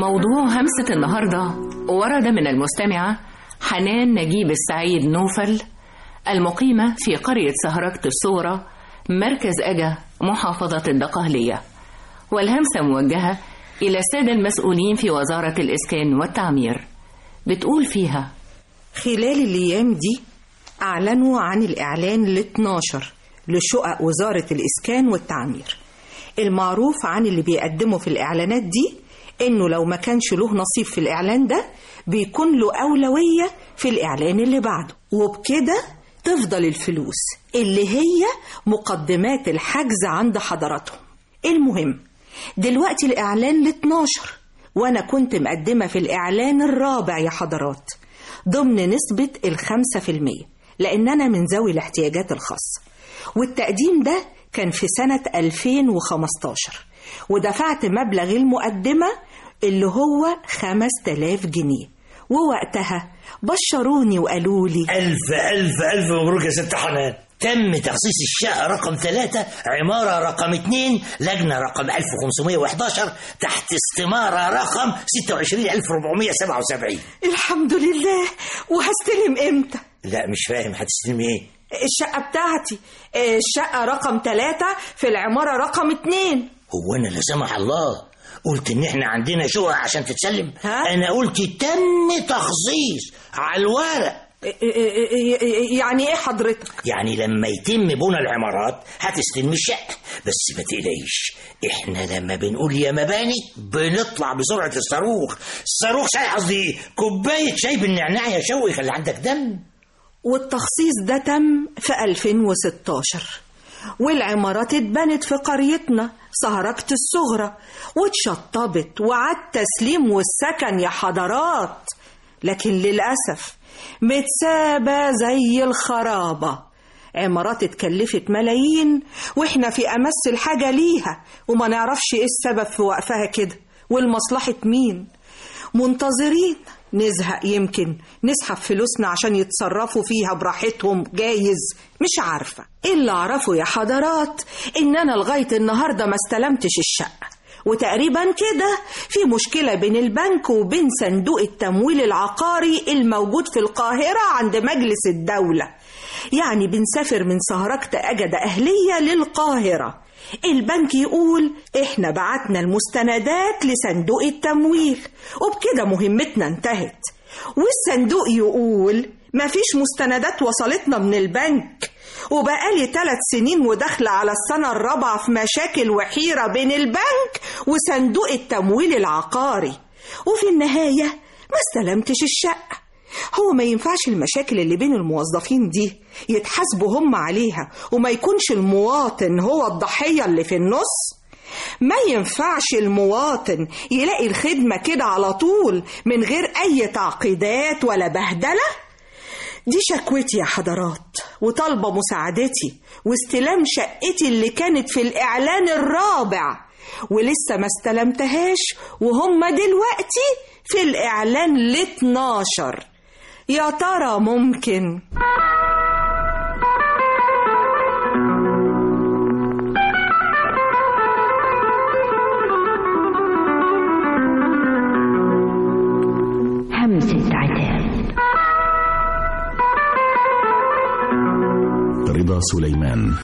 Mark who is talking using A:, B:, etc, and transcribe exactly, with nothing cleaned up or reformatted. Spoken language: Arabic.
A: موضوع همسة النهاردة ورد من المستمعة حنان نجيب السعيد نوفل المقيمة في قرية سهركة الصغرى مركز أجا محافظة الدقهلية، والهمسة موجهة إلى السادة المسؤولين في وزارة الإسكان والتعمير. بتقول فيها:
B: خلال الأيام دي أعلنوا عن الإعلان ال اثناشر لشقق وزارة الإسكان والتعمير. المعروف عن اللي بيقدموا في الإعلانات دي إنه لو ما كانش له نصيب في الإعلان ده بيكون له أولوية في الإعلان اللي بعده، وبكده تفضل الفلوس اللي هي مقدمات الحجز عند حضراتهم. المهم دلوقتي الإعلان ال اثناشر وأنا كنت مقدمة في الإعلان الرابع يا حضرات ضمن نسبة الخمسة في المية، لأن أنا من ذوي الاحتياجات الخاصة، والتقديم ده كان في سنة ألفين وخمستاشر، ودفعت مبلغ المقدمة اللي هو خمس تلاف جنيه، ووقتها بشروني وقالوا لي:
C: ألف ألف ألف مبروك يا ست حنان. تم تخصيص الشقة رقم ثلاثة، عمارة رقم اثنين، لجنة رقم ألف وخمسمائة وأحد عشر، تحت استمارة رقم ستة وعشرين ألف وأربعمائة وسبعة وسبعين.
B: الحمد لله. وهستلم امتى؟
C: لا مش فاهم، هتستلم ايه؟
B: الشقة بتاعتي، الشقة رقم ثلاثة في العمارة رقم اثنين.
C: هو أنا لا سمح الله قلت إن إحنا عندنا شقق عشان تتسلم؟
B: ها؟
C: أنا قلت تم تخصيص على الورق.
B: يعني ايه حضرتك؟
C: يعني لما يتم بنى العمارات هتستلم الشقة، بس ما تقلقيش، احنا لما بنقول يا مباني بنطلع بسرعة الصاروخ. الصاروخ شاي قصدي كوباية شاي بالنعناع يا شوقي، خلي عندك دم.
B: والتخصيص ده تم في ألفين وستاشر، والعمارات اتبنت في قريتنا سهركة الصغرى واتشطبت وعاد تسليم والسكن يا حضرات، لكن للأسف متسابة زي الخرابة. عمارات اتكلفت ملايين واحنا في أمس الحاجة ليها، وما نعرفش ايه السبب في وقفها كده والمصلحة مين. منتظرين نزهق، يمكن نسحب فلوسنا عشان يتصرفوا فيها براحتهم، جايز، مش عارفة. اللي اعرفه يا حضرات ان انا لغاية النهاردة ما استلمتش الشقة، وتقريبا كده في مشكلة بين البنك وبين صندوق التمويل العقاري الموجود في القاهرة عند مجلس الدولة. يعني بنسافر من سهركة أجا أهلية للقاهرة، البنك يقول احنا بعتنا المستندات لصندوق التمويل وبكده مهمتنا انتهت، والصندوق يقول مفيش مستندات وصلتنا من البنك، وبقالي ثلاث سنين وداخلة على السنة الرابعة في مشاكل وحيرة بين البنك وصندوق التمويل العقاري، وفي النهاية ما استلمتش الشقة. هو ما ينفعش المشاكل اللي بين الموظفين دي يتحاسبوا هم عليها وما يكونش المواطن هو الضحية اللي في النص؟ ما ينفعش المواطن يلاقي الخدمة كده على طول من غير أي تعقيدات ولا بهدلة؟ دي شكوتي يا حضرات، وطالبة مساعدتي واستلام شقتي اللي كانت في الإعلان الرابع ولسه ما استلمتهاش، وهم دلوقتي في الإعلان ال اثناشر. يا ترى ممكن؟
D: همسة عتاب.
E: رضا سليمان.